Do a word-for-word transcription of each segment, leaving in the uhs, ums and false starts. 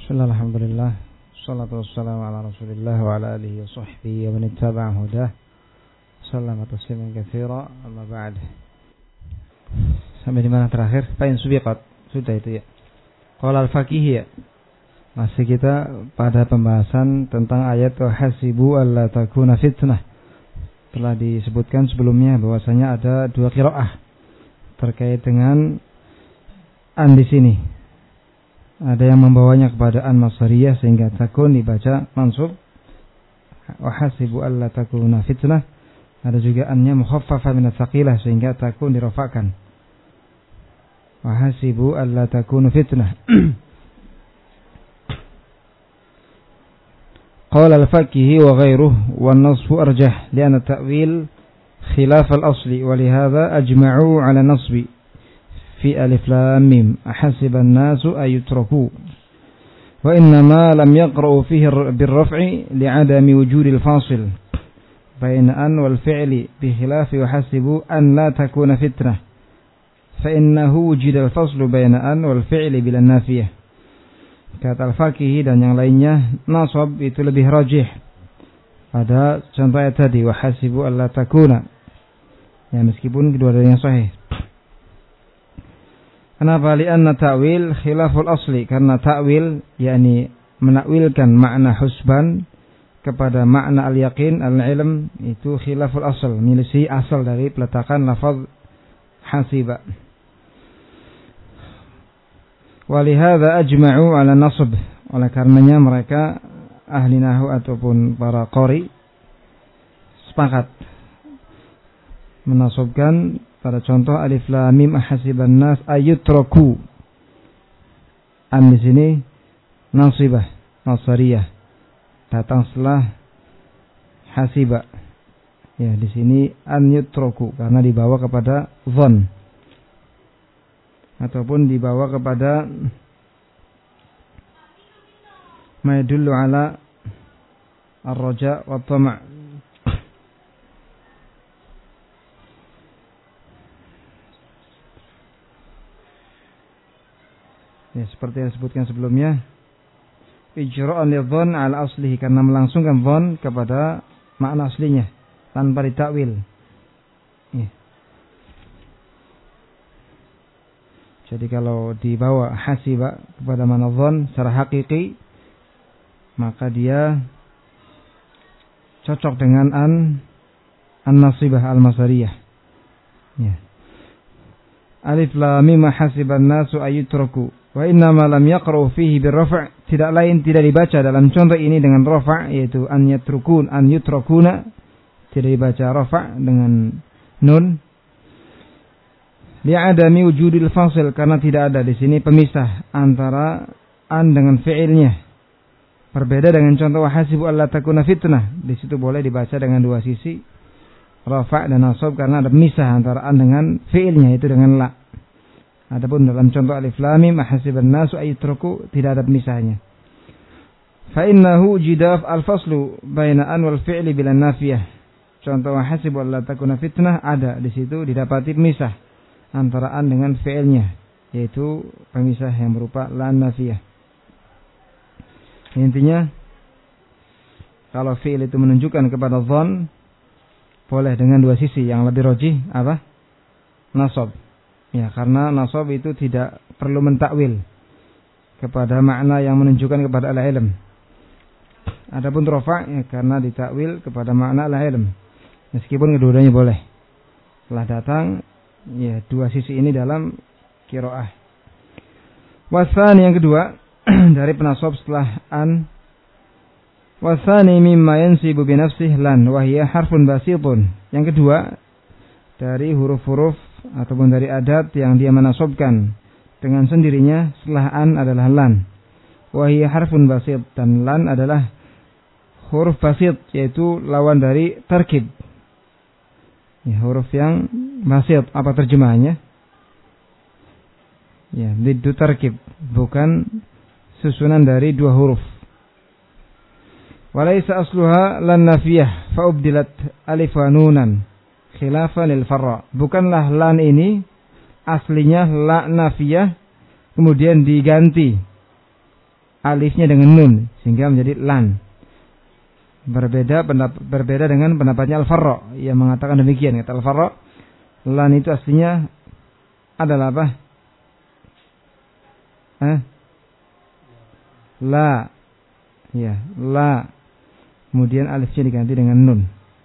Bismillah, alhamdulillah, salatu wassalamu ala rasulillah wa ala alihi wa sahbihi wa man ittaba'a hudah sallama tasliman katsira, amma ba'd. Sampai di mana terakhir? Fa'in subiqat. Sudah itu ya. Qala al-faqih ya. Masih kita pada pembahasan tentang ayat wa hasibu alla takuna fitnah. Telah disebutkan sebelumnya bahwasanya ada dua qiraah terkait dengan an di sini. Ada yang membawanya kepada an masdariyah sehingga takun dibaca mansub. Wa hasibu alla takuna fitnah. Ada juga annya mukhaffafa min ats-tsaqilah sehingga takun dirafa'kan. Wa hasibu alla takuna fitnah. Qala al-faqih wa ghayruhu wan nasbu arjah li'anna at-ta'wil khilaf al-asli wa lihadha ajma'u 'ala nasbi fi alif lam mim ahasiban nasu ayutraku wa innama lam yaqra'u fihi bir-raf'i li'adami wujudil fasil baina an wal fi'li bi khilafi wa hasibu an la takuna fitnah fa innahu wujida al-faslu baina an wal fi'li bil nafiyah. Kata al-faqih dan yang lainnya, nasab itu lebih rajih pada contoh ayat tadi wa hasibu alla takuna, ya meskipun kedua-duanya sahih. Kenapa? Lianna ta'wil khilaful asli, karena ta'wil yakni menakwilkan makna husban kepada makna al-yaqin, al-ilm, itu khilaful asal, menyelisih asal dari peletakan lafaz hasiba. Walihada ajma'u ala nasb, oleh karenanya mereka ahli nahwu ataupun para qari sepakat menasabkan pada contoh alif lam mim ahasiban nas ayutraku. An di sini nasibah nasariyah, datang setelah hasiba. Ya, di sini an yutraku karena dibawa kepada dhann ataupun dibawa kepada ma yadullu ala ar-raja wa tama'. Ya, seperti yang disebutkan sebelumnya, ijra'an lidhann ala aslihi, karena melangsungkan dhann kepada makna aslinya tanpa ditakwil. Ya. Jadi kalau dibawa hasiba kepada makna dhann secara hakiki, maka dia cocok dengan an an-nasibah al-masdariyah. Ya. Alif lam mim hasiban nasu ayutraku. Wa inna ma lam yaqra'u fihi bir-raf', tidak lain tidak dibaca dalam contoh ini dengan rafa', yaitu an yatrukun an yutrakuna, tidak dibaca rafa' dengan nun. Li'adami wujudil fasil, karena tidak ada di sini pemisah antara an dengan fi'ilnya. Berbeda dengan contoh wahasibu alla takuna fitnah, di situ boleh dibaca dengan dua sisi, rafa' dan nasab, karena ada pemisah antara an dengan fi'ilnya, itu dengan la. Adapun dalam contoh alif lam mim ahasiban nasu ayutraku tidak ada pemisahnya. Fa innahu jidaf al-faslu baina an wal fi'li bila nafiyah. Contoh hasibu alla takuna fitnah ada di situ didapati pemisah antara an dengan fi'ilnya, yaitu pemisah yang berupa la nafiyah. Intinya kalau fi'il itu menunjukkan kepada dhann, boleh dengan dua sisi, yang lebih rajih apa? Nasab. Ya, karena nasab itu tidak perlu mentakwil kepada makna yang menunjukkan kepada al-ilm. Adapun rafa' ya, karena ditakwil kepada makna al-ilm. Meskipun kedua-duanya boleh. Telah datang ya dua sisi ini dalam qiraah. Wasani yang kedua dari penasab setelah an. Wasani mimma yansibu bi nafsihi lan wa hiya harfun basitun. Yang kedua dari huruf-huruf ataupun dari adat yang dia menasabkan dengan sendirinya setelah an adalah lan. Wa hiya harfun basit, dan lan adalah huruf basit, yaitu lawan dari tarkib. Ya, huruf yang basit, apa terjemahannya? Ya, diddu tarkib, bukan susunan dari dua huruf. Walaysa asluha lan nafiyah fa ubdilat alif wa nunan khilafan lil farra. Bukanlah lan ini aslinya la nafiyah kemudian diganti alifnya dengan nun sehingga menjadi lan. Berbeda pendap- berbeda dengan pendapatnya Al-Farra yang mengatakan demikian. Kata Al-Farra, lan itu aslinya adalah apa? Eh? La. Ya, la. Kemudian alifnya diganti dengan nun.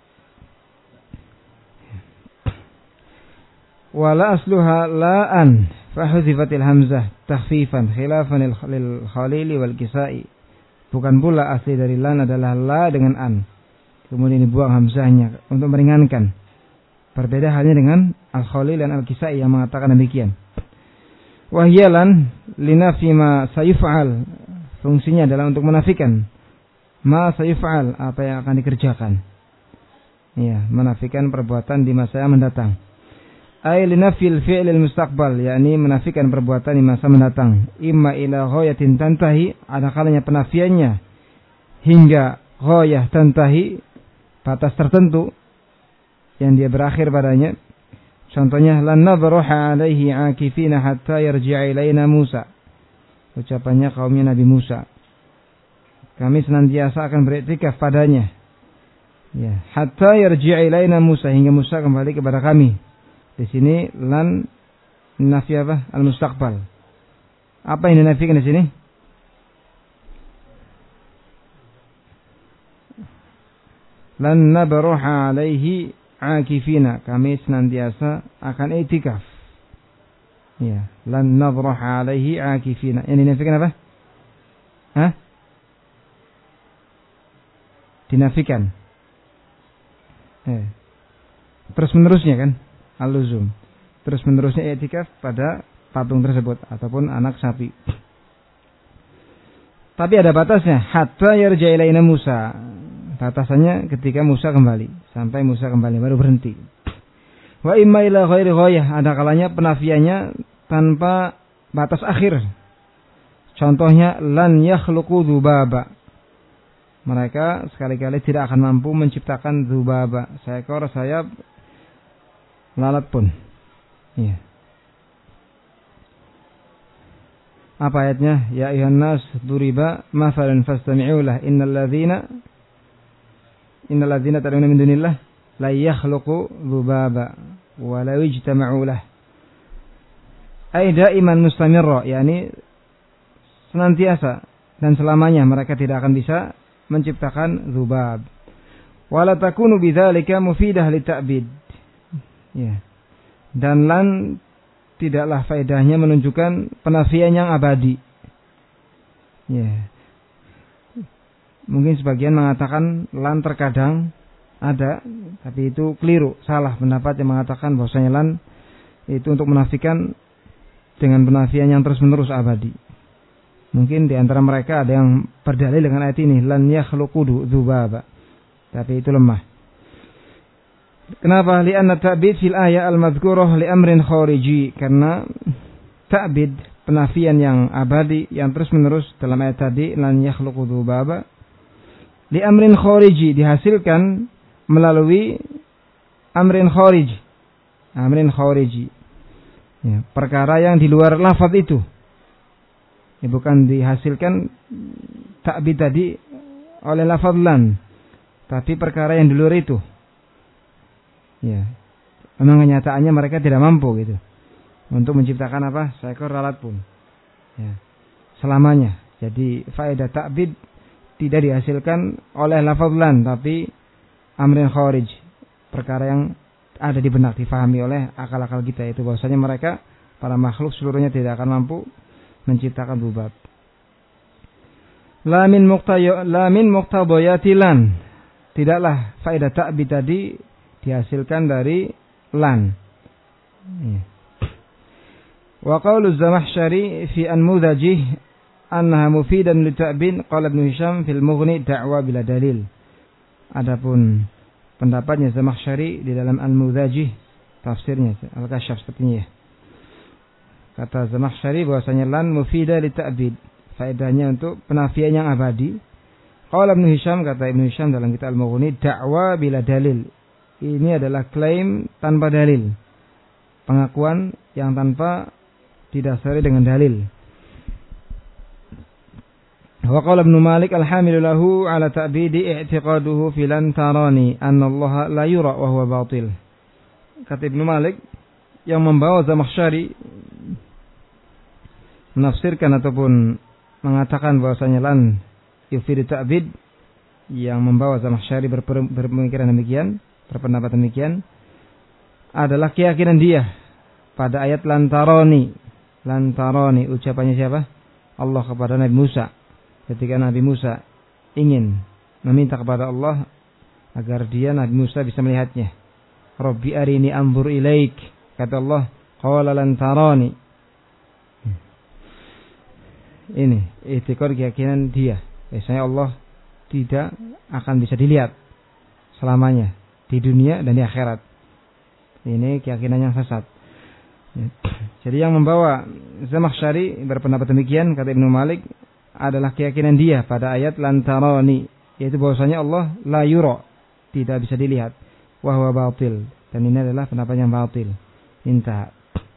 Wala asluha la'an fahuzifatil hamzah takhfifan khilafan lil Khalili wal Kisai. Bukan pula asli dari lan adalah la dengan an. Kemudian dibuang hamzahnya untuk meringankan. Berbeda halnya dengan Al-Khalil dan Al-Kisai yang mengatakan demikian. Wahyalan linafi ma sayuf'al. Fungsinya adalah untuk menafikan ma sayuf'al, apa yang akan dikerjakan. Ya, menafikan perbuatan di masa yang mendatang. Ay linafil fi'lil mustaqbal, yakni menafikan perbuatan di masa mendatang. Imma ila ghayatin tantahi, ada kalanya penafiannya hingga ghayah tantahi, batas tertentu yang dia berakhir padanya. Contohnya, lan nadruha alaihi akifina hatta yarji'a ilaina Musa. Ucapannya kaumnya Nabi Musa. Kami senantiasa akan beriktikaf padanya. Ya, hatta yarji'a ilaina Musa, hingga Musa kembali kepada kami. Di sini lan nafi apa? Al-mustaqbal. Apa yang dinafikan di sini? Lan nabruha alaihi akifina. Kami senantiasa akan i'tikaf. Ya, lan nabruha alaihi akifina. Yang dinafikan apa? Hah? Dinafikan. Eh. Terus menerusnya kan? Al-luzum. Terus menerusnya i'tikaf pada patung tersebut ataupun anak sapi. Tapi ada batasnya, hatta yarja ilaina Musa. Batasannya ketika Musa kembali, sampai Musa kembali baru berhenti. Wa imma ila ghairi ghayah, ada kalanya penafiannya tanpa batas akhir. Contohnya lan yakhluqu dzubaba. Mereka sekali-kali tidak akan mampu menciptakan dzubaba, seekor sayap lalat pun. Ya. Apa ayatnya? Ya ayuhan nas duriba mathalan fastami'u lah innal ladzina innal ladzina tad'una min dunillah la yakhluqu dzubaba wa la yajtama'u lah. Ai daiman mustamirra, yakni senantiasa dan selamanya mereka tidak akan bisa menciptakan dzubab. Wa la takunu bidzalika mufidah lita'bid. Ya. Dan lan tidaklah faedahnya menunjukkan penafian yang abadi. Ya. Mungkin sebagian mengatakan lan terkadang ada, tapi itu keliru, salah pendapat yang mengatakan bahwasanya lan itu untuk menafikan dengan penafian yang terus-menerus abadi. Mungkin di antara mereka ada yang berdalil dengan ayat ini, lan yakhluqu dzubaba. Tapi itu lemah. Kenapa? Li'anna ta'bid fil ayat al-madhkurah li amrin khariji. Karena ta'bid, penafian yang abadi, yang terus menerus dalam ayat tadi, lan yakhluqu dzubaba, li amrin khariji, dihasilkan melalui amrin khariji. Amrin khariji. Ya, perkara yang di luar lafaz itu. Ya, bukan dihasilkan ta'bid tadi oleh lafaz lan, tapi perkara yang di luar itu. Ya, memang kenyataannya mereka tidak mampu gitu untuk menciptakan apa seekor lalat pun. Ya, selamanya. Jadi faedah ta'bid tidak dihasilkan oleh lafaz lan, tapi amrin kharij, perkara yang ada di benak, difahami oleh akal-akal kita, itu bahwasanya mereka para makhluk seluruhnya tidak akan mampu menciptakan dzubab. La min muqtayo la min muqtabayati lan. Tidaklah faedah ta'bid tadi dihasilkan dari lan. Ya. Wa qaulu Zamakhsyari fi anmudhajih annaha mufidan li ta'bid, qala Ibnu Hisham fil Mughni da'wa bila dalil. Adapun pendapatnya Zamakhsyari di dalam Al-Mudhajih, tafsirnya Al-Kasyaf sepertinya ya. Kata Zamakhsyari bahwasanya lan mufida li ta'bid, faedahnya untuk penafian yang abadi. Qala Ibnu Hisham, kata Ibnu Hisham dalam kitab Al-Mughni, da'wa bila dalil. Ini adalah klaim tanpa dalil, pengakuan yang tanpa didasari dengan dalil. Wa qala Ibnu Malik al-hamilu lahu ala ta'bidi i'tiqaduhu fi lan tarani anna Allah la yura wa huwa batil. Kata Ibnu Malik yang membawa Zamakhsyari menafsirkan ataupun mengatakan bahwasanya lan yufidu ta'bid, yang membawa Zamakhsyari berpemikiran demikian, berpendapat demikian, adalah keyakinan dia pada ayat lantaroni. Lantaroni ucapannya siapa? Allah kepada Nabi Musa. Ketika Nabi Musa ingin meminta kepada Allah agar dia, Nabi Musa, bisa melihatnya. Rabbi arini anzur ilaik. Kata Allah, qala lantaroni. Ini i'tiqad keyakinan dia. Biasanya Allah tidak akan bisa dilihat selamanya di dunia dan di akhirat. Ini keyakinan yang sesat. Jadi yang membawa Zamakhsyari berpendapat demikian, kata Ibnu Malik, adalah keyakinan dia pada ayat lantarani, yaitu bahwasanya Allah la yura, tidak bisa dilihat, wa huwa batil, dan ini adalah pendapat yang batil. Intah.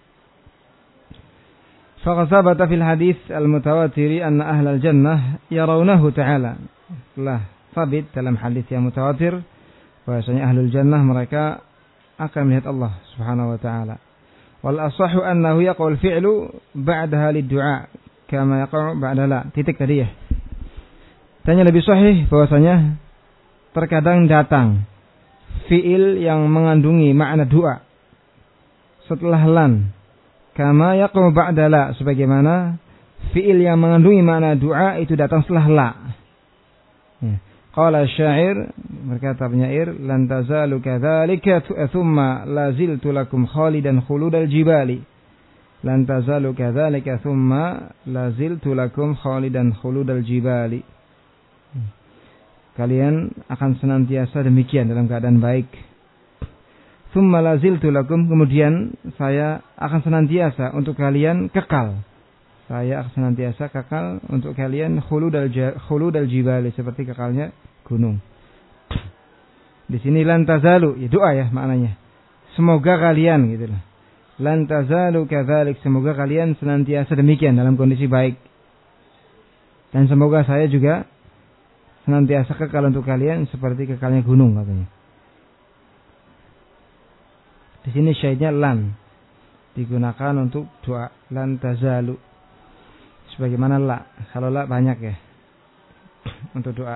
Faqad thabata fil hadits al-mutawatir anna ahlal jannah yarawnahu ta'ala. Telah sabit dalam hadis yang mutawatir bahwasanya ahlul jannah mereka akan melihat Allah Subhanahu wa taala. Wal asahhu annahu yaqul fi'lu ba'daha lid-du'a kama yaqa'u ba'da la. Titik tadi ya. Tanya lebih sahih bahwasanya terkadang datang fi'il yang mengandungi makna doa setelah lan, kama yaqa'u ba'da la, sebagaimana fi'il yang mengandungi makna doa itu datang setelah la. Qala syair, berkata penyair, lan tazalu kadzalika thumma la ziltu lakum khalidan khuludal jibali. Lan tazalu kadzalika thumma la ziltu lakum khalidan khuludal jibali. Kalian akan senantiasa demikian dalam keadaan baik. Thumma la ziltu lakum, kemudian saya akan senantiasa untuk kalian kekal. Saya akan senantiasa kekal untuk kalian khuludal khuludal jibali, seperti kekalnya gunung. Di sini lan tazalu, ya doa ya maknanya. Semoga kalian gitulah. Lan tazalu kadzalik, semoga kalian senantiasa demikian dalam kondisi baik. Dan semoga saya juga senantiasa kekal untuk kalian seperti kekalnya gunung, katanya. Di sini syahidnya lan digunakan untuk doa, lan tazalu. Sebagaimana la, kalau la banyak ya untuk doa.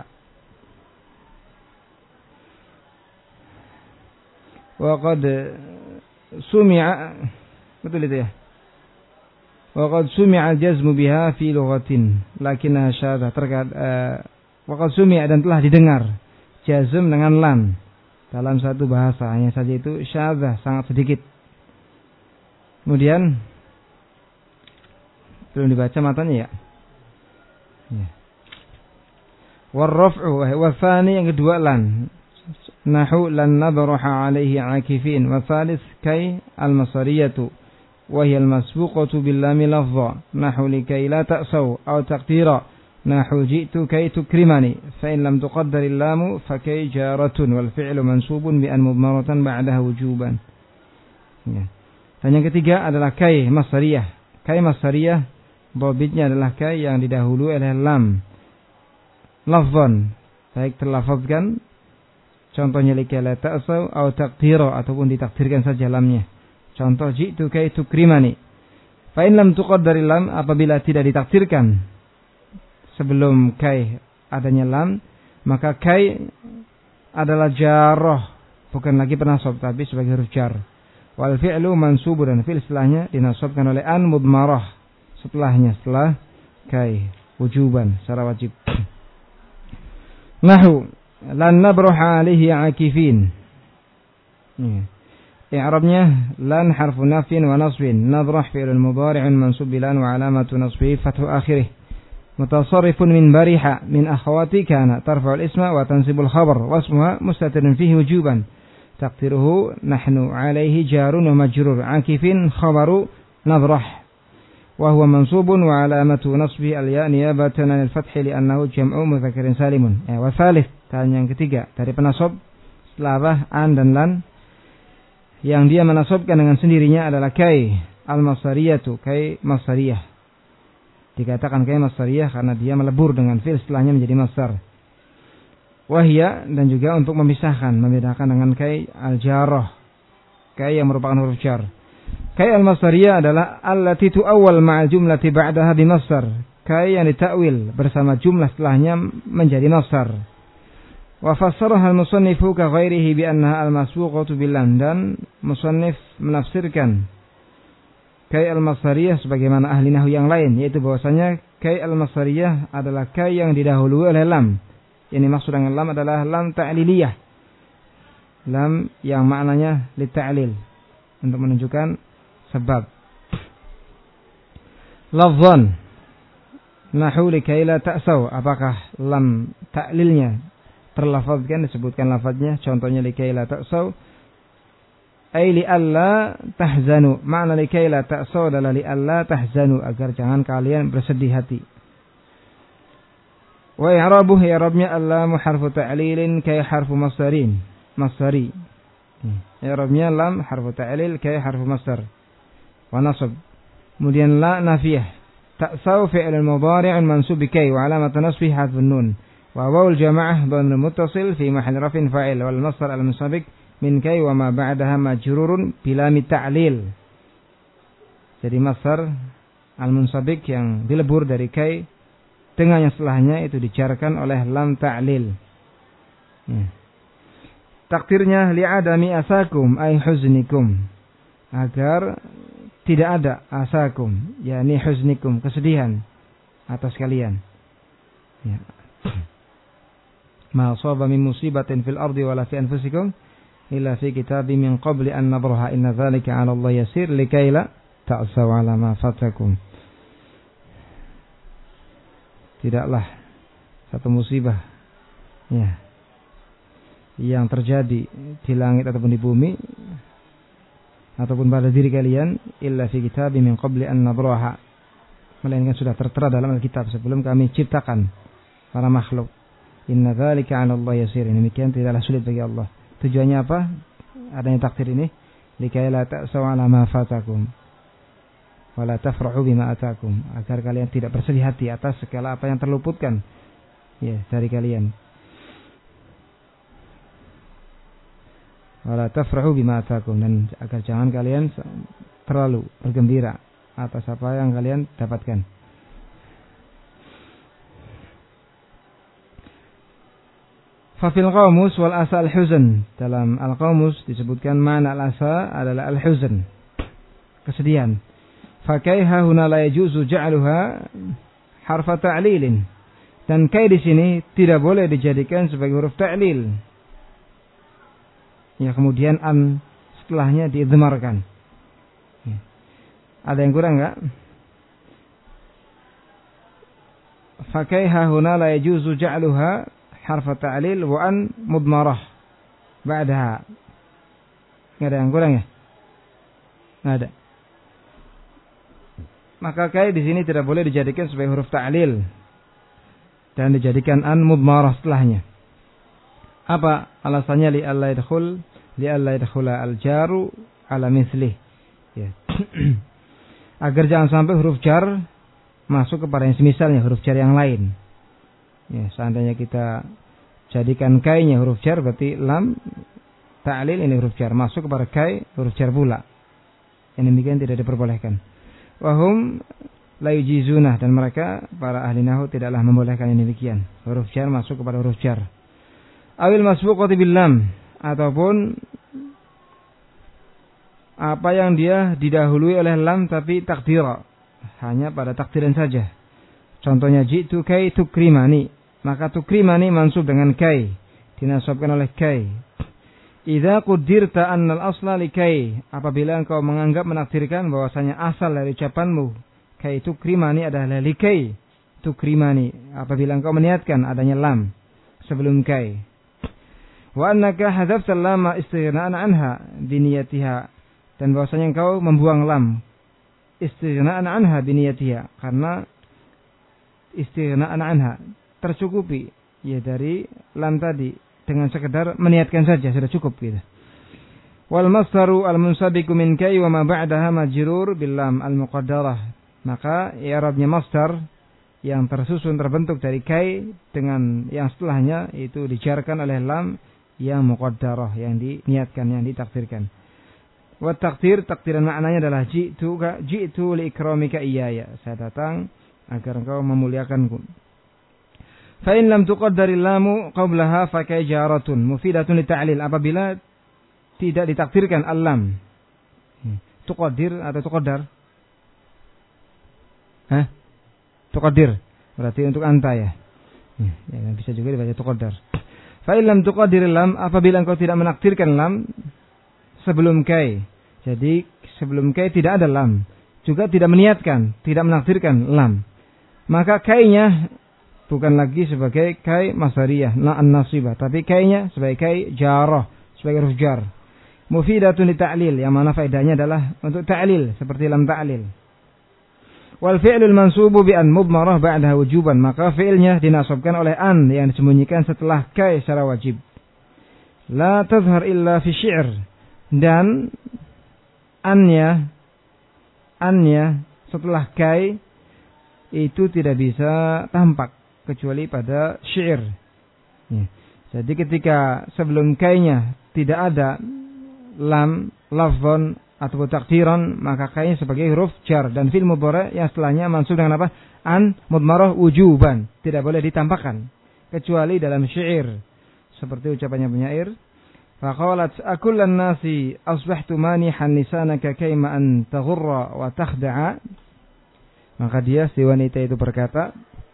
Wa qad sumi'a, betul itu ya. Wa qad sumi'a jazmu biha fi lughatin lakinnaha syadhah. Terkait uh, wa qad sumi'a, dan telah didengar jazm dengan lan dalam satu bahasa, hanya saja itu syadhah, sangat sedikit. Kemudian belum dibaca matanya ya. Ya. Warraf'u wa tsani, yang kedua lan. Nahu lan nabraha alaihi akifin. Wa tsalits kai al-masariyatu wa hiya al-masbuqatu bil lam lafdha. Nahu likai la ta'sau aw taqdira. Nahu ji'tu kai tukrimani. Fa in lam tuqaddar al-lam fa kai jaratun wal fi'lu mansubun bi an mudmaratan ba'daha wujuban. Ya. Dan yang ketiga adalah kai masariyah. Kai masariyah dhabitnya adalah kai yang didahului oleh lam lafzan, baik terlafazkan, contohnya likai la ta'sau atau taqdira, ataupun ditakdirkan saja lamnya. Contoh ji'tu kai tukrimani. Fa in lam tuqaddaril lam, apabila tidak ditakdirkan sebelum kai adanya lam, maka kai adalah jarrah, bukan lagi penasab tapi sebagai huruf jar. Wal fi'lu mansubun, dan fi'il setelahnya dinasabkan oleh an mudmarah, setelahnya setelah kai, wujuban, secara wajib. Nahu lan nabruha alaihi akifin. I'rabnya lan harfu nafyin wa nasbin. Nabrah fi'lun mudhari'un mansub bilan wa alamatu nasbihi fathu akhirih. Mutasarrifun min bariha min akhawati kana tarfa'ul isma wa tansibul khabar wasmuha mustatirun fihi wujuban. Taqdiruhu nahnu alaihi jarun wa majrur. Akifin khabaru nabrah. وهو منصوب وعلامة نصبه الياء نيابة عن الفتح لأنه جمع مذكر سالم. Eh, wasalith, dan yang ketiga dari penasab setelah an dan lan, yang dia menasabkan dengan sendirinya adalah kai al-masariyatu, kai masariyah. Dikatakan kai masdariyah karena dia melebur dengan fi'il setelahnya menjadi masdar. Wahya, dan juga untuk memisahkan, membedakan dengan kai al-jarrah, kai yang merupakan huruf jar. Kai al-masdariyah adalah allati tu'awwal ma'al jumlati ba'daha bimasdar. Kai yang ditakwil bersama jumlah setelahnya menjadi masdar. Wa fassaraha al-musannifu ka ghairihi bi annaha al-masbuqatu bil lam, dan musannif menafsirkan kai al-masdariyah sebagaimana ahli nahwu yang lain, yaitu bahwasanya kai al-masdariyah adalah kai yang didahului oleh lam. Ini maksud dengan lam adalah lam ta'liliyah. Lam yang maknanya li ta'lil, untuk menunjukkan sebab. Lafzan nahu likai la ta'saw, apakah lam ta'lilnya terlafazkan, disebutkan lafaznya, contohnya likai la ta'saw ay li alla tahzanu. Makna likai la ta'saw adalah li alla tahzanu, agar jangan kalian bersedih hati. Wa i'rabuhu, i'rabnya allamu harfu ta'lilin kay harfu masdarin, masdari. I'rabnya lam harfu ta'lil kay harfu masdar. Wa nasab, kemudian la nafiyah. Ta'saw fi'l mudhari' mansub bi kay wa alamat nasbih hadfun nun. Wa wawul jamaah dhamir muttasil fi mahall raf'in fa'il, wal masdar al-musabiq min kay wa ma ba'daha majrurun bila ta'lil. Jadi masdar al-munsabik yang dilebur dari kay dengan yang setelahnya itu dijarkan oleh lam ta'lil. Ya. Takdirnya li'adami asakum ay huznikum, agar tidak ada asakum, yakni huznikum, kesedihan atas kalian. Ya. Ma asaba min musibatin fil ardi wala fi anfusikum illa fi kitabim min qabli an nabraha inna dzalika 'ala Allah yasir likay la ta'saw 'ala ma fatakum. Tidaklah satu musibah ya yang terjadi di langit ataupun di bumi ataupun pada diri kalian illa fi kitabim min qabli an nabraha, melainkan sudah tertera dalam Alkitab sebelum kami ciptakan para makhluk. Inna dzalika 'ala Allah yasir, demikian tidaklah sulit bagi Allah. Tujuannya apa adanya takdir ini? Likay la ta'saw 'ala ma fatakum wala tafrahu bima atakum, agar kalian tidak bersedih hati atas segala apa yang terluputkan ya dari kalian. Wala tafrahu bima atakum, dan agar jangan kalian terlalu bergembira atas apa yang kalian dapatkan. Fa fil qamus wal asa al huzn, dalam al qamus disebutkan makna al asa adalah al huzn, kesedihan. Fakaiha huna la yajuzu ja'luha harfa ta'lilin, dan kai di sini tidak boleh dijadikan sebagai huruf ta'lil. Ya, kemudian an setelahnya diidmarkan. Ya. Ada yang kurang enggak? Fakaiha huna la yajuzu ja'luha harfa ta'lil wa an mudmarah ba'daha. Enggak ada yang kurang ya? Enggak ada. Maka kai di sini tidak boleh dijadikan sebagai huruf ta'lil dan dijadikan an mudmarah setelahnya. Apa alasannya? Li alla yadkhul li alla yadkhula al-jaru ala mithlih. Ya. Agar jangan sampai huruf jar masuk kepada yang semisalnya, huruf jar yang lain. Ya, seandainya kita jadikan kai-nya huruf jar, berarti lam ta'lil ini huruf jar masuk kepada kai huruf jar pula. Yang demikian tidak diperbolehkan. Wahum la yujizunah, dan mereka para ahli nahwu tidaklah membolehkan yang demikian, huruf jar masuk kepada huruf jar. Awil masbuqati bil lam, ataupun apa yang dia didahului oleh lam tapi takdira, hanya pada takdiran saja. Contohnya jitu kai tukrimani, maka tukrimani mansub dengan kai, dinasabkan oleh kai. Idza quddirta anna al-asla likai, apabila engkau menganggap menakdirkan bahwasanya asal dari ucapanmu kai tukrimani adalah likai tukrimani, apabila engkau meniatkan adanya lam sebelum kai. Wa annaka hadzafta lama istighna'an anha biniyatiha, dan bahwasanya engkau membuang lam istighna'an anha biniyatiha, karena istighna'an anha tercukupi ya dari lam tadi, dengan sekedar meniatkan saja sudah cukup gitu. Wal masdaru al munsabiqu min kai wa ma ba'daha majrur bil lam al muqaddarah, maka i'rabnya masdar yang tersusun terbentuk dari kai dengan yang setelahnya itu dijarkan oleh lam yang muqaddarah, yang diniatkan, yang ditakdirkan. Wa takdir, takdiran maknanya adalah ji'tu ka ji'tu li ikramika iyaya. Saya datang agar engkau memuliakanku. Fa in lam tuqaddaril lamu qablaha fa kay jaratun mufidatun li ta'lil. Apabila tidak ditakdirkan al-lam. Tuqaddir atau tuqaddar? Hah? Tuqaddir. Berarti untuk anta ya. Ya, bisa juga dibaca tuqaddar. Fa illam tuqaddiril lam, apabila engkau tidak menakdirkan lam sebelum kai. Jadi sebelum kai tidak ada lam, juga tidak meniatkan, tidak menakdirkan lam. Maka kainya bukan lagi sebagai kai masdariyah, la an-nasibah, tapi kainya sebagai kai jarah, sebagai huruf jar. Mufidatun li ta'lil, yang mana faedahnya adalah untuk ta'lil, seperti lam ta'lil. Wal fi'lul mansubu bi an mudmarah ba'daha wujuban, maka fi'ilnya dinasabkan oleh an yang disembunyikan setelah kai secara wajib. La tazhar illa fi syi'r, dan annya annya setelah kai itu tidak bisa tampak kecuali pada syair. Ya. Jadi ketika sebelum kainya tidak ada lam, lafzon atau takdiran, maka kainya sebagai huruf jar, dan fi'il mudhari yang setelahnya mansub dengan apa? An mudmarah wujuban, tidak boleh ditampakkan kecuali dalam syair. Seperti ucapannya penyair, faqalat akullan nasi asbahtu manihan lisanaka kayma an taghurra wa takhda'a. Maka dia, si wanita itu berkata,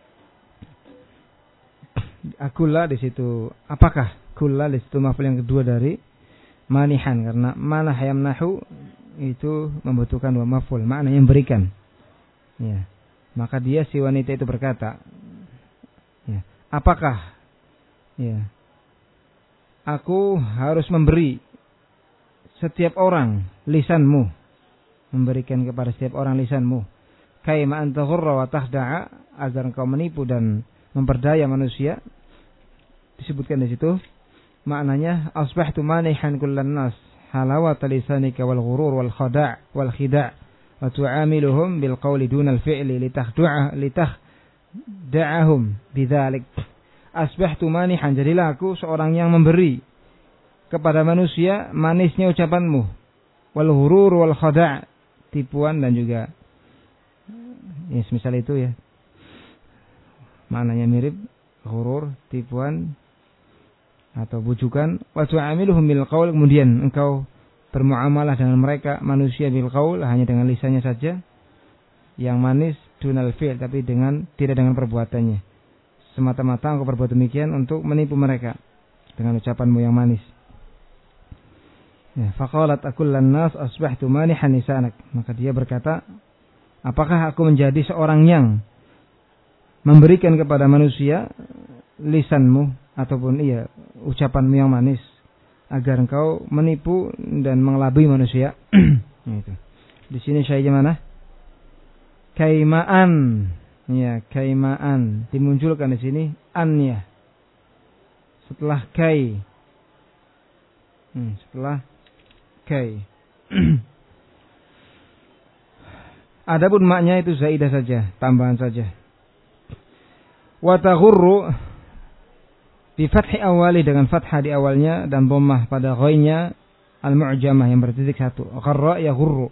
akulla di situ, apakah kulla di situ maf'ul yang kedua dari manihan, karena manah yamnahu itu membutuhkan wa maf'ul, maknanya memberikan. Ya. Maka dia, si wanita itu berkata, ya, apakah ya aku harus memberi setiap orang lisanmu, memberikan kepada setiap orang lisanmu, kaima anta ghurra wa tahda'a, agar engkau menipu dan memperdaya manusia. Disebutkan di situ maknanya asbahtu manihan kullan nas halawata lisanika wal ghurur wal khada' wal khida' wa tu'amiluhum bil qawli dunal fi'li litahdu'a litahdu'ahum bidzalik. Asbahtu manihan, jadilah aku seorang yang memberi kepada manusia manisnya ucapanmu, wal ghurur wal khada', tipuan dan juga ya semisal itu ya, maknanya mirip ghurur, tipuan atau bujukan. Wa tu'amiluhum bil qaul, kemudian engkau bermuamalah dengan mereka manusia bil qaul, hanya dengan lisannya saja yang manis, dunal fi'l, tapi dengan tidak dengan perbuatannya. Semata-mata engkau berbuat demikian untuk menipu mereka dengan ucapanmu yang manis. Ya, faqalat akullan nas asbahtu manihan lisanak, maka dia berkata, apakah aku menjadi seorang yang memberikan kepada manusia lisanmu ataupun iya ucapanmu yang manis agar engkau menipu dan mengelabui manusia. Itu. Di sini syai'nya mana? Kaimaan. Ya, kaimaan dimunculkan di sini an-nya. Setelah kai. Hmm, setelah kai. Adapun maknya itu zaidah saja, tambahan saja. Wa taghurru bi fathi awali, dengan fathah di awalnya dan dhammah pada ghainnya al-mu'jamah yang bertitik satu. Gharra yaghurru.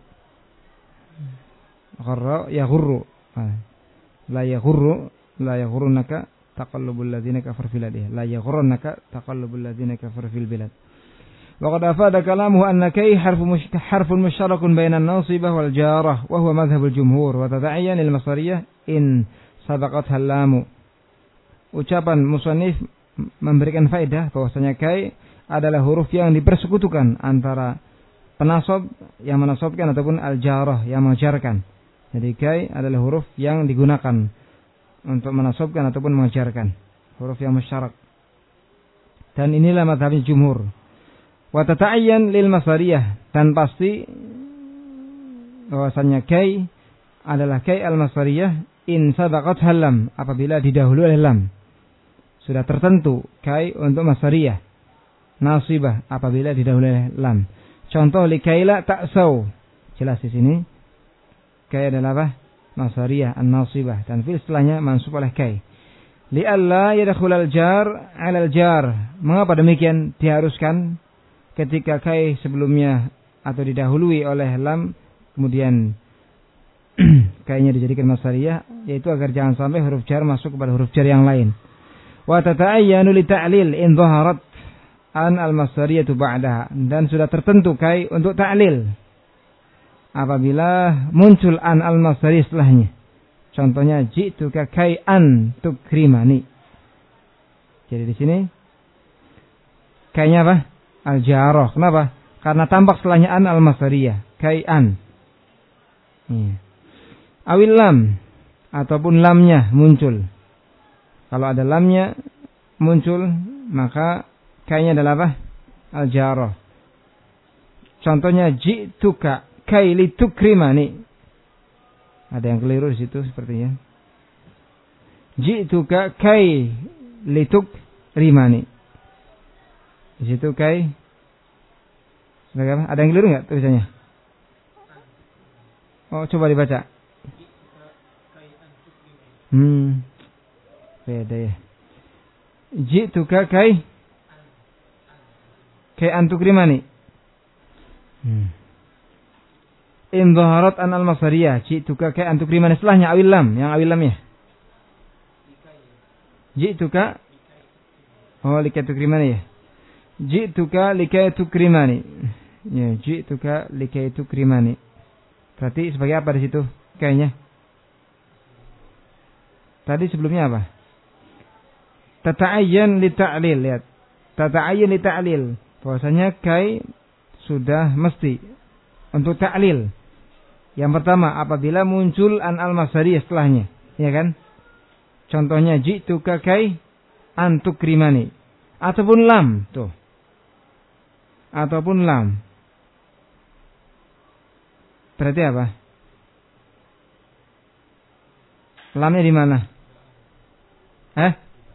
Gharra yaghurru. La yaghurru, la yaghurunaka taqallubul ladzina kafaru fil bilad. La yaghurunaka taqallubul ladzina kafaru fil bilad. Wa qad afada kalamuhu anna kay harfu harfun mushtarakun bainan nasibah wal jarah wa huwa madhhabul jumhur wa tad'ayyan lil masdariyah in sabaqatha lamu. Ucapan musannif memberikan faedah bahwasanya kai adalah huruf yang dipersekutukan antara penasab yang menasabkan ataupun al-jarah yang menjarkan. Jadi kai adalah huruf yang digunakan untuk menasabkan ataupun menjarkan, huruf yang musyarak. Dan inilah mazhabnya jumhur. Wa tata'ayyan lil masdariyah, dan pasti bahwasanya kai adalah kai al-masdariyah in sabaqat lam, apabila didahului oleh lam. Sudah tertentu kai untuk masdariyah. Nasibah apabila didahului oleh lam. Contoh likaila ta'sau. Jelas di sini kai adalah apa? nasariyah an-nasibah, dan fi'il setelahnya mansub oleh kai. Li'alla yadkhulal jar 'alal jar. Mengapa demikian diharuskan ketika kai sebelumnya atau didahului oleh lam, kemudian kainya dijadikan nasariyah, yaitu agar jangan sampai huruf jar masuk kepada huruf jar yang lain. Wa tata'ayyanu li ta'lil in dhaharat an al-masdariyatu ba'daha, dan sudah tertentu kai untuk ta'lil apabila muncul an al-masdariyah setelahnya. Contohnya ji'tuka kai'an tukrimani. Jadi di sini kainya apa? Al-jarah. Kenapa? Karena tampak setelahnya an al-masdariyah, kai'an. Iya. Awil lam, ataupun lamnya muncul. Kalau ada lamnya muncul, maka kainya adalah apa? Al-jarah. Contohnya ji'tuka kai litukrimani. Ada yang keliru di situ sepertinya. Ji'tuka kai litukrimani. Di situ kai sebagai apa? Ada yang keliru enggak tulisannya? Oh, coba dibaca. Hmm. Beda ya. Ji'tuka kai kai antukrimani. Hmm. In dhaharat an al-masdariyah, ji'tuka kai antukrimani, setelahnya awil lam, yang awil lam ya. Ji'tuka oh likai tukrimani ya. Ji'tuka likai tukrimani. Ya, ji'tuka likai tukrimani. Berarti sebagai apa di situ kainya? Tadi sebelumnya apa? Tata'ayyan li ta'lil, lihat. Tata'ayyan li ta'lil. Bahwasanya kai sudah mesti untuk ta'lil. Yang pertama, apabila muncul an al-masdariyah setelahnya, ya kan? Contohnya ji'tuka kai antukrimani, ataupun lam, tuh. Ataupun lam. Berarti apa? Lamnya di mana? Eh?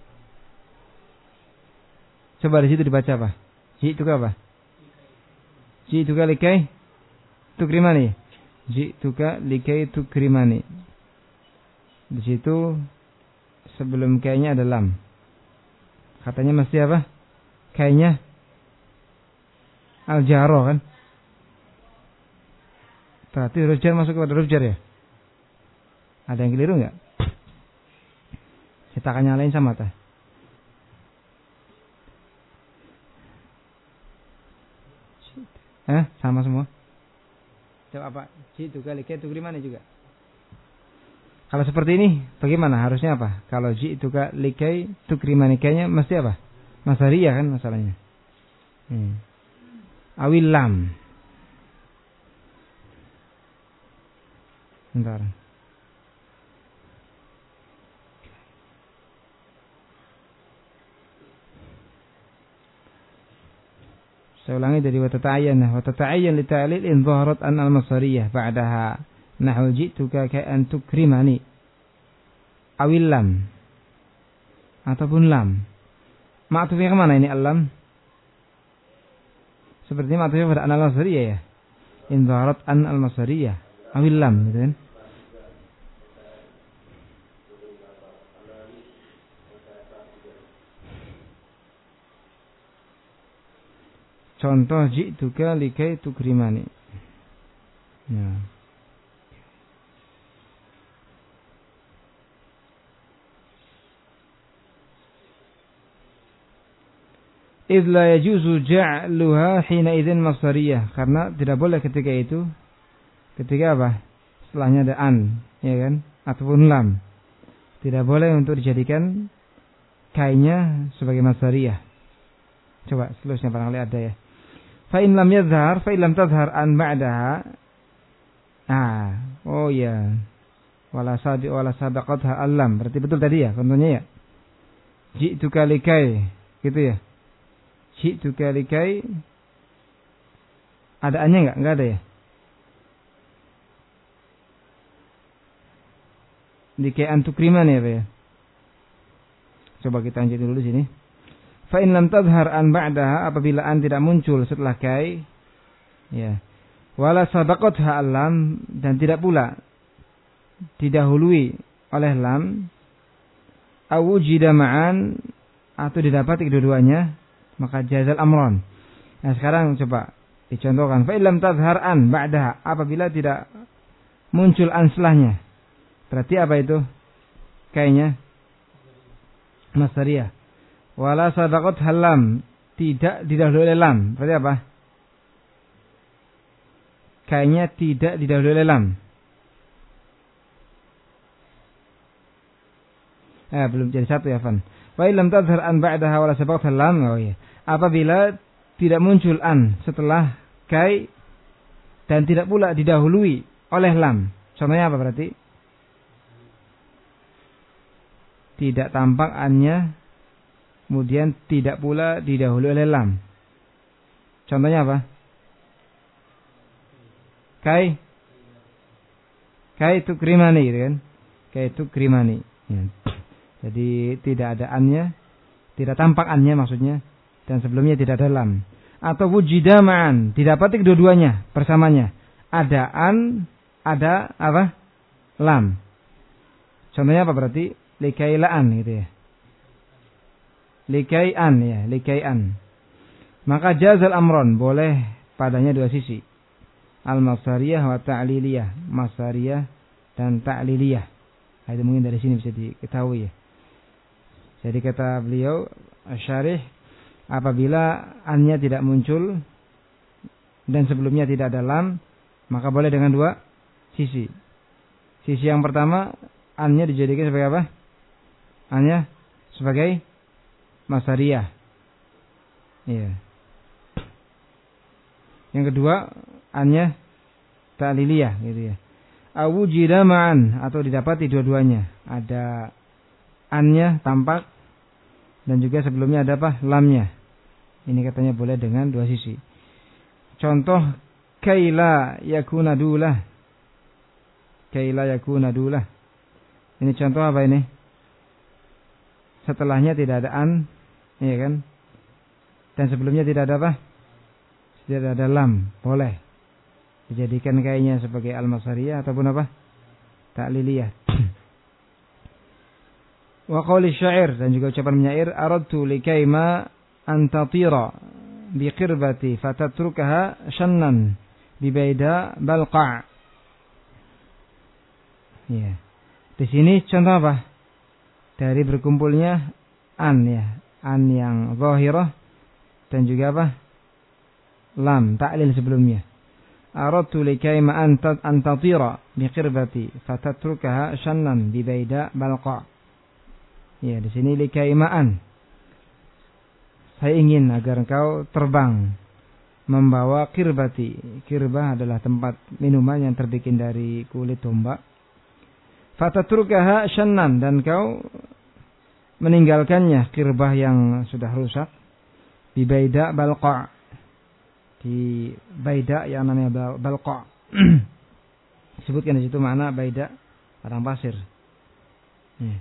Coba di situ dibaca apa? Ji'tuka apa? Ji'tuka likai tukrimani. Ji'tuka likai tukrimani. Di situ sebelum kainya ada lam. Katanya mesti apa? Kainya al-jarah kan? Berarti huruf jar masuk kepada huruf jar ya? Ada yang keliru enggak? Kita akan nyalain sama tah. Eh, sama semua. Coba apa? Ji'tuka likai tukrimani juga. Kalau seperti ini, bagaimana? Harusnya apa? Kalau ji'tuka likai tukrimani, kayaknya mesti apa? Masdariyah kan masalahnya. Hmm. Awil lam. Bentar. Saya ulangi dari wa tata'ayyan. Wa tata'ayyan li ta'lil in dhaharat an al-masdariyah ba'daha. Nahu ji'tuka ka'an tukrimani. Awil lam. Ataupun lam. Ma'tufnya kemana ini al-lam? Sepertinya ma'tufnya pada an al-masdariyah ya. In dhaharat an al-masdariyah. Awil lam, gitu kan? Contoh ji'tuka likai tukrimani. Ya. Idh la yajuzu ja'luha hina idzin masdariyah, karena tidak boleh ketika itu, ketika apa? Setelahnya ada an, ya kan? Ataupun lam. Tidak boleh untuk dijadikan kainya sebagai masdariyah. Coba seterusnya barangkali ada ya. Fa in lam yadhhar, fa in lam tadhhar an ba'daha. Ah, oh ya. Wala sabi wala sabaqatha al-lam. Berarti betul tadi ya contohnya ya. Ji'tuka likai, gitu ya. Ji'tuka likai, ada annya enggak? Enggak ada ya. Likai antukriman ya, Pak ya. Coba kita lanjut dulu di sini. Fa in lam tadhhar an ba'daha, apabila an tidak muncul setelah kai, ya. Wala sabaqatha al-lam, dan tidak pula didahului oleh lam, awujida ma'an, atau didapati kedua-duanya, maka jazal amron. Nah sekarang coba dicontohkan. Fa illam tadhhar an ba'daha, apabila tidak muncul an setelahnya. Berarti apa itu? Kayaknya masdariyah. Wala sabaqat halam, tidak didahului oleh lam. Berarti apa? Kayaknya tidak didahului oleh lam. Eh, belum jadi satu ya, Fan. Wa illam tadhhar an ba'daha wala sabaqat halam. Oh iya. Apabila tidak muncul an setelah kai dan tidak pula didahului oleh lam. Contohnya apa berarti? Tidak tampak annya, kemudian tidak pula didahului oleh lam. Contohnya apa? Kai Kai tukrimani gitu kan? Kai tukrimani. Ya. Jadi tidak ada annya, tidak tampak annya maksudnya, dan sebelumnya tidak ada lam. Atau wujida ma'an, didapati kedua-duanya bersamanya. Ada an, ada apa? Lam. Contohnya apa berarti? Likailaan gitu ya. Likai'an ya, likai'an. Maka jazal amron, boleh padanya dua sisi. Al-masdariyah wa ta'liliyah, masdariyah dan ta'liliyah. Nah, itu mungkin dari sini bisa diketahui ya. Jadi kata beliau syarih, apabila annya tidak muncul dan sebelumnya tidak ada lam, maka boleh dengan dua sisi. Sisi yang pertama, annya dijadikan sebagai apa? Annya sebagai masdariyah. Iya. Yang kedua, annya ta'liliyah gitu ya. Awujida ma'an, atau didapati dua-duanya. Ada annya tampak dan juga sebelumnya ada apa? Lamnya. Ini katanya boleh dengan dua sisi. Contoh kaila yakuna dulah. Kaila yakuna dulah. Ini contoh apa ini? Setelahnya tidak ada an, iya kan? Dan sebelumnya tidak ada apa? Tidak ada lam, boleh dijadikan kayaknya sebagai al-masdariyah ataupun apa? Ta'liliyah. Wa qauli syair, dan juga ucapan penyair, aradtu likaima an tatira bi qirbati fatatrukaha shannan bi baida balqa'. Ya. Di sini contoh apa? Dari berkumpulnya an ya, an yang zahirah dan juga apa? Lam, ta'lil sebelumnya. Aradtu likaima an tatira bi qirbati fatatrukaha shannan bi baida balqa'. Ya, di sini likaimaan. Saya ingin agar engkau terbang membawa kirbati. Kirbah adalah tempat minuman yang terbikin dari kulit domba. Fatatrukaha shannan, dan kau meninggalkannya, kirbah yang sudah rusak, di baida balqa', di baida yang namanya balqa'. Disebutkan di situ makna baida, padang pasir. Ya.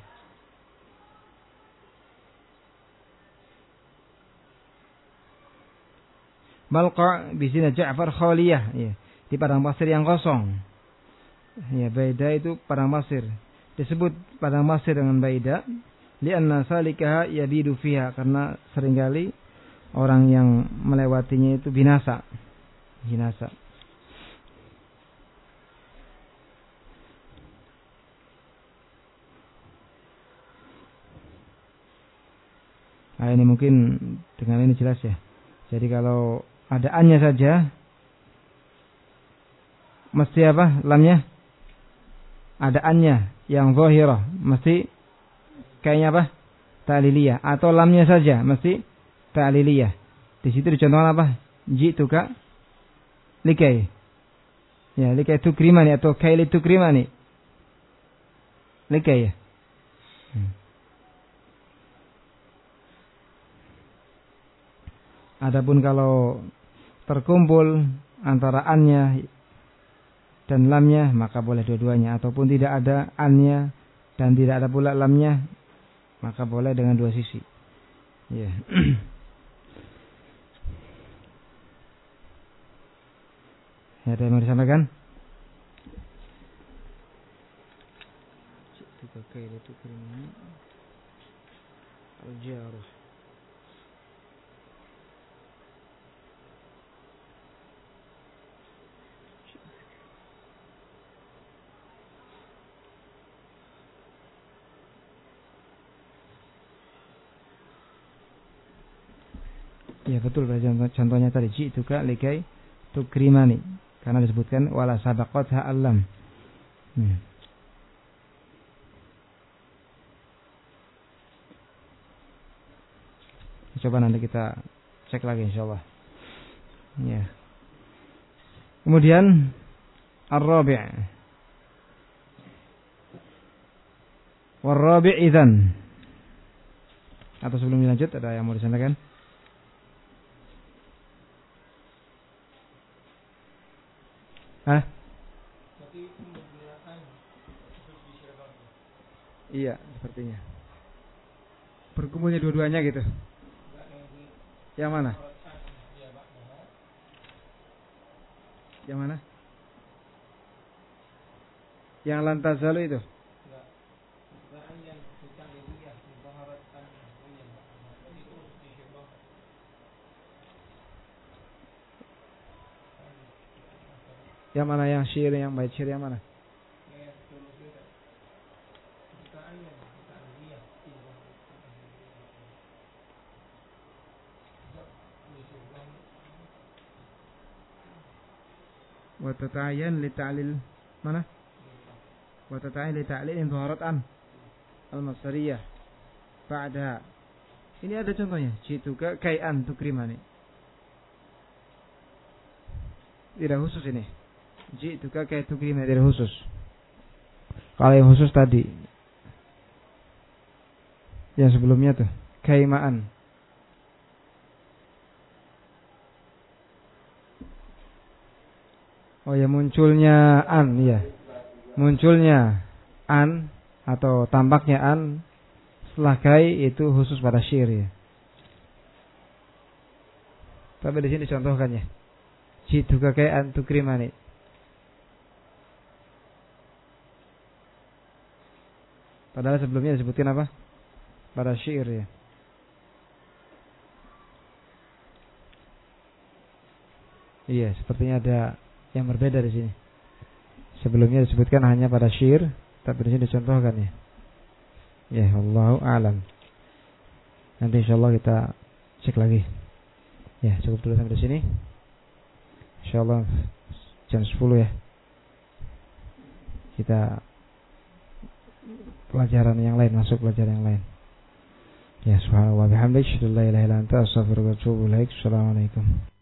Balqa' bisina Ja'far khaliyah, ya, di padang pasir yang kosong. Ya, baida itu padang pasir. Disebut padang pasir dengan baida li'anna salikaha yabidu fiha, karena seringkali orang yang melewatinya itu binasa. Binasa. Nah, ini mungkin dengan ini jelas ya. Jadi kalau ada annya saja, mesti apa? Lamnya ada annya yang zahirah, mesti kayaknya apa? Ta'liliyah. Atau lamnya saja, mesti ta'liliyah. Di situ dicontohkan apa? Ji'tuka likai. Ya, likai tukrimani atau kaili tukrimani. Likai ya. Hmm. Adapun kalau terkumpul antara annya dan lamnya, maka boleh dua-duanya. Ataupun tidak ada annya dan tidak ada pula lamnya, maka boleh dengan dua sisi. Ya. Ya, ada yang mau disampaikan? كيل تكرمني الجارح. Ya betul, contoh, contohnya tadi ji'tuka likai tukrimani, karena disebutkan wala sabaqatha alam. Hmm. Coba nanti kita cek lagi insyaallah. Ya. Kemudian ar-rabi'. War-rabi' idzan. Atau sebelum dilanjut ada yang mau disampaikan? Hah? Iya, sepertinya. Berkumpulnya dua-duanya gitu. Yang mana? Yang mana? Yang lantazalu itu? Yang mana yang syair, yang bait syair yang mana? Wa tata'ayyan li ta'lil mana? Wa tata'ayyan li ta'lil in dhaharat an al-masdariyah ba'da. Ini ada contohnya, jituka kai'an tukrimani. Tidak khusus ini. Jituka kai tukrimani, tidak khusus. Kalau yang khusus tadi yang sebelumnya tuh kaimaan. Oh ya, munculnya an, ya. Munculnya an atau tampaknya an setelah kai itu khusus pada syair ya. Tapi di sini contohkannya. Jituka kai an tukrimani. Padahal sebelumnya disebutkan apa? Pada syair ya. Iya, sepertinya ada yang berbeda di sini. Sebelumnya disebutkan hanya pada syair, tapi di sini dicontohkan ya. Ya, wallahu a'lam. Nanti insyaallah kita cek lagi. Ya, cukup dulu sampai di sini. Insyaallah jam sepuluh ya. Kita pelajaran yang lain, masuk pelajaran yang lain. Ya, subhanallah wa bihamdihi, la ilaha illa anta, astaghfiruka wa atubu ilaik. Assalamualaikum.